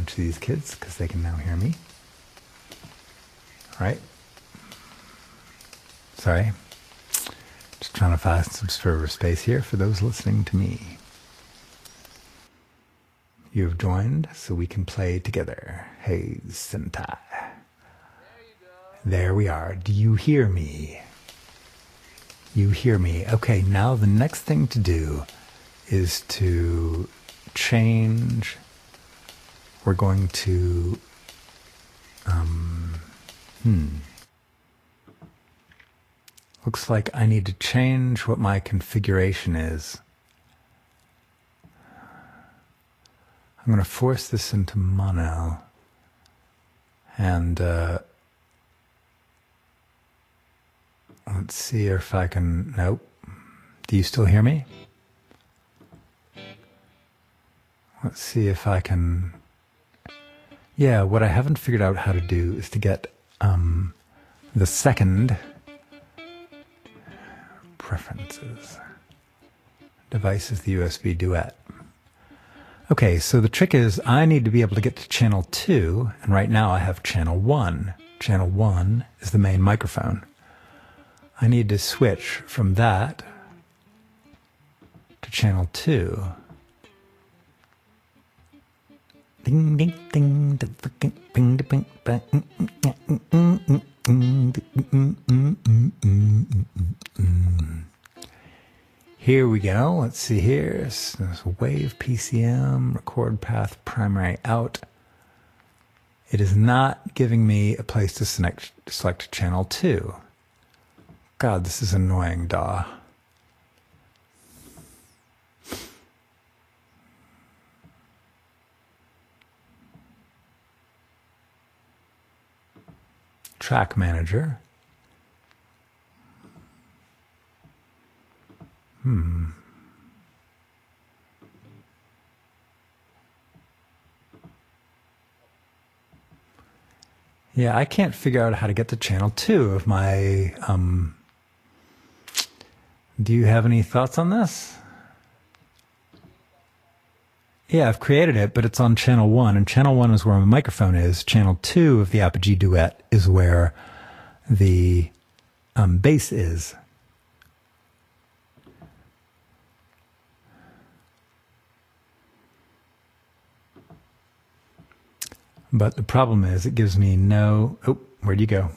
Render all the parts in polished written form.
bunch of these kids because they can now hear me. All right. Sorry. Just trying to find some server space here for those listening to me. You have joined so we can play together. Hey, Sentai. There we are. Do you hear me? You hear me. Okay, now the next thing to do is to change. We're going to looks like I need to change what my configuration is. I'm going to force this into mono. And let's see if I can... Nope. Do you still hear me? Let's see if I can... Yeah, what I haven't figured out how to do is to get the second... Preferences. Device is the USB duet. Okay, so the trick is I need to be able to get to channel 2, and right now I have channel 1. Channel 1 is the main microphone. I need to switch from that to channel 2. Ding ding ding ding ding Here we go. Let's see here. There's a wave PCM, record path primary out. It is not giving me a place to select channel 2. God, this is annoying, DAW. Track manager. Yeah, I can't figure out how to get to channel 2 of my... Do you have any thoughts on this? Yeah, I've created it, but it's on channel 1, and channel 1 is where my microphone is. Channel 2 of the Apogee Duet is where the bass is. But the problem is it gives me no... Oh, where'd you go?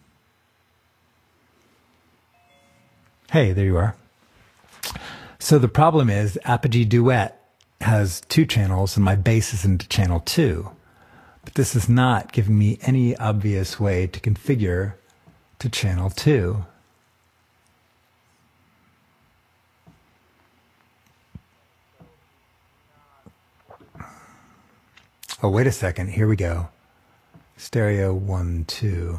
Hey, there you are. So the problem is Apogee Duet has 2 channels and my bass is into channel 2. But this is not giving me any obvious way to configure to channel 2. Oh, wait a second. Here we go. Stereo 1, 2.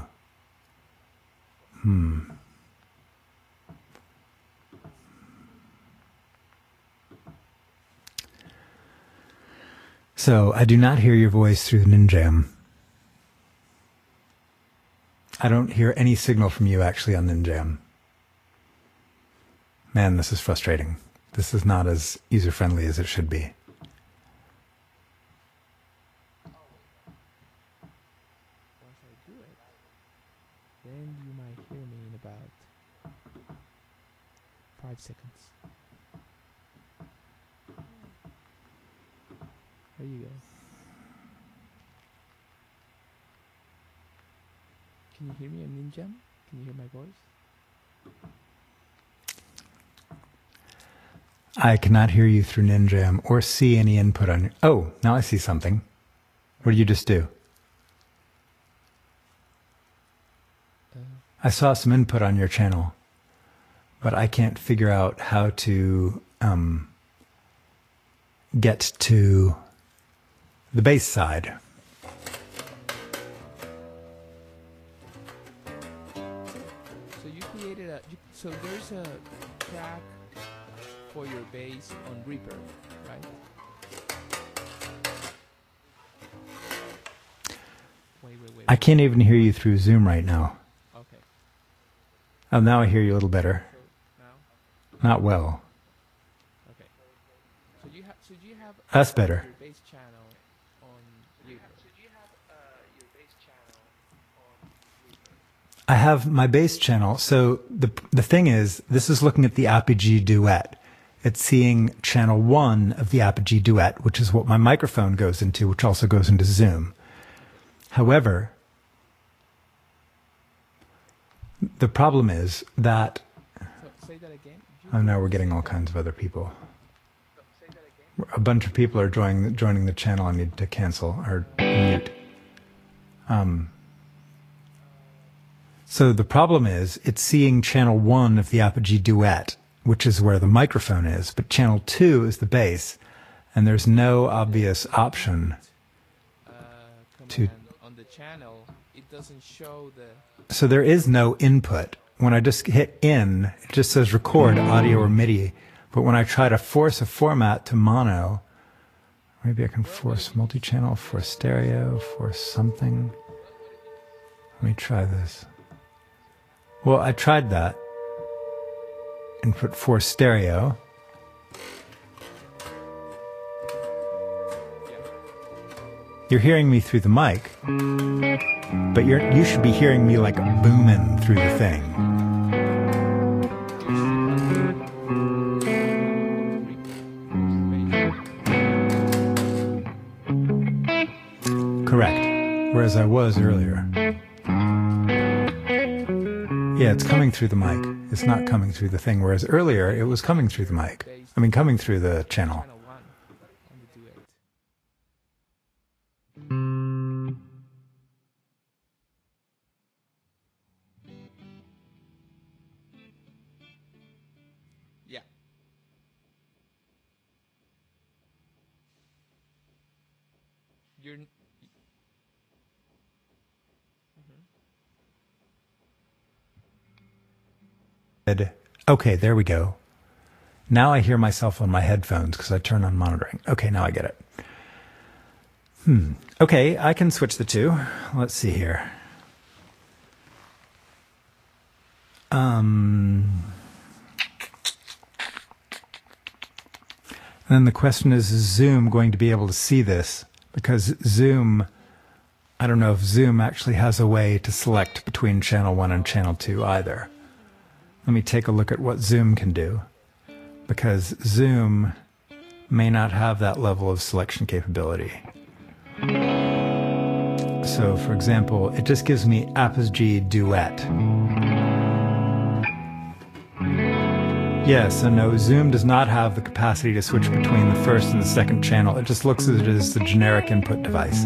So, I do not hear your voice through the Ninjam. I don't hear any signal from you actually on Ninjam. Man, this is frustrating. This is not as user-friendly as it should be. Then you might hear me in about 5 seconds. There you go. Can you hear me on Ninjam? Can you hear my voice? I cannot hear you through Ninjam or see any input on your... Oh, now I see something. What did you just do? I saw some input on your channel, but I can't figure out how to get to the bass side. So you created a... So there's a track for your bass on Reaper, right? Wait. I can't even hear you through Zoom right now. Okay. Oh, now I hear you a little better. So now? Not well. Okay. So do you have That's better. your bass channel on Reaper? I have my bass channel. So the thing is, this is looking at the Apogee Duet. It's seeing channel 1 of the Apogee Duet, which is what my microphone goes into, which also goes into Zoom. However, the problem is that... So, say that again. Oh, now we're getting all kinds of other people. A bunch of people are joining the channel. I need to cancel or mute. So the problem is it's seeing channel 1 of the Apogee Duet, which is where the microphone is, but channel 2 is the bass, and there's no obvious option to... On the channel, it doesn't show the... So there is no input. When I just hit in, it just says record audio or MIDI. But when I try to force a format to mono, maybe I can force multi-channel, force stereo, force something. Let me try this. Well, I tried that. Input force stereo. You're hearing me through the mic, but you should be hearing me like booming through the thing. Correct. Whereas I was earlier. Yeah, it's coming through the mic. It's not coming through the thing. Whereas earlier, it was coming through the mic. I mean, coming through the channel. Channel 1 on the Duet. Yeah. You're... Okay, there we go. Now I hear myself on my headphones because I turn on monitoring. Okay, now I get it. Okay, I can switch the two. Let's see here. And then the question is Zoom going to be able to see this? Because Zoom, I don't know if Zoom actually has a way to select between channel 1 and channel 2 either. Let me take a look at what Zoom can do, because Zoom may not have that level of selection capability. So, for example, it just gives me Apogee Duet. Yeah, so no, Zoom does not have the capacity to switch between the first and the second channel. It just looks at it as the generic input device.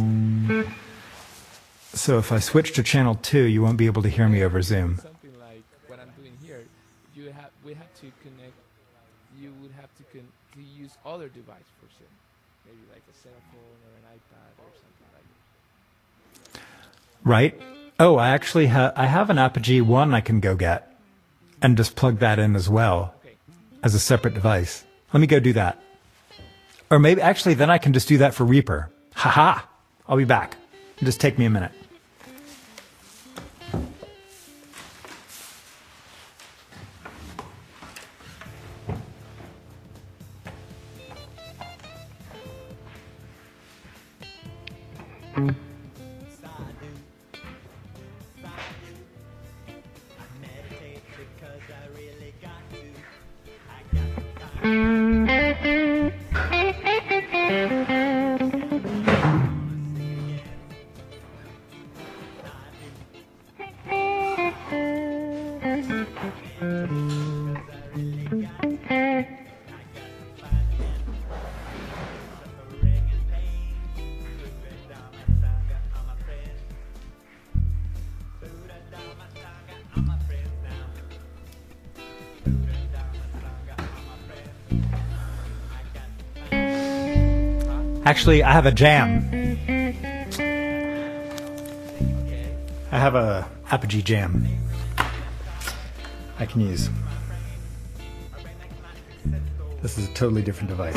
So if I switch to channel 2, you won't be able to hear me over Zoom. Something like what I'm doing here, we have to connect. You would have to use other device for Zoom, maybe like a cell phone or an iPad or something like that. Right? Oh, I actually I have an Apogee 1 I can go get and just plug that in as well as a separate device. Let me go do that. Or maybe actually then I can just do that for Reaper. Haha! I'll be back. Just take me a minute. Actually, I have a jam. I have a Apogee jam I can use. This is a totally different device.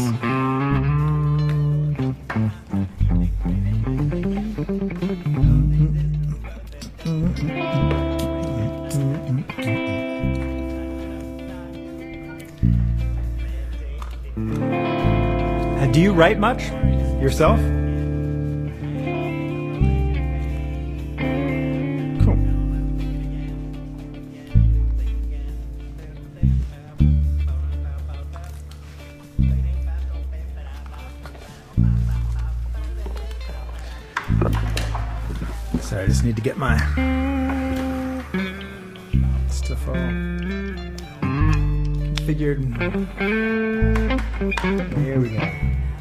Do you write much yourself? Cool. I just need to get my stuff all configured. Here we go.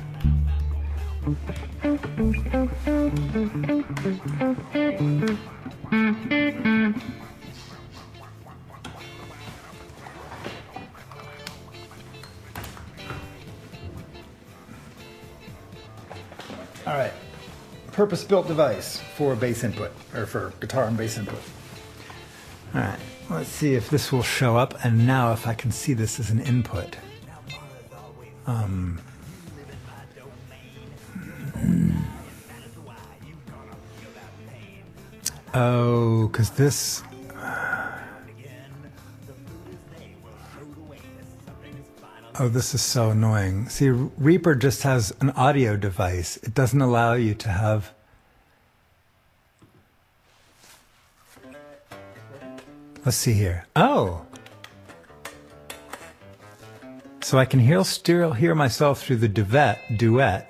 All right, purpose-built device for bass input, or for guitar and bass input. All right, let's see if this will show up, and now if I can see this as an input. Oh, because this... Oh, this is so annoying. See, Reaper just has an audio device. It doesn't allow you to have... Let's see here. Oh! So I can still hear myself through the duet.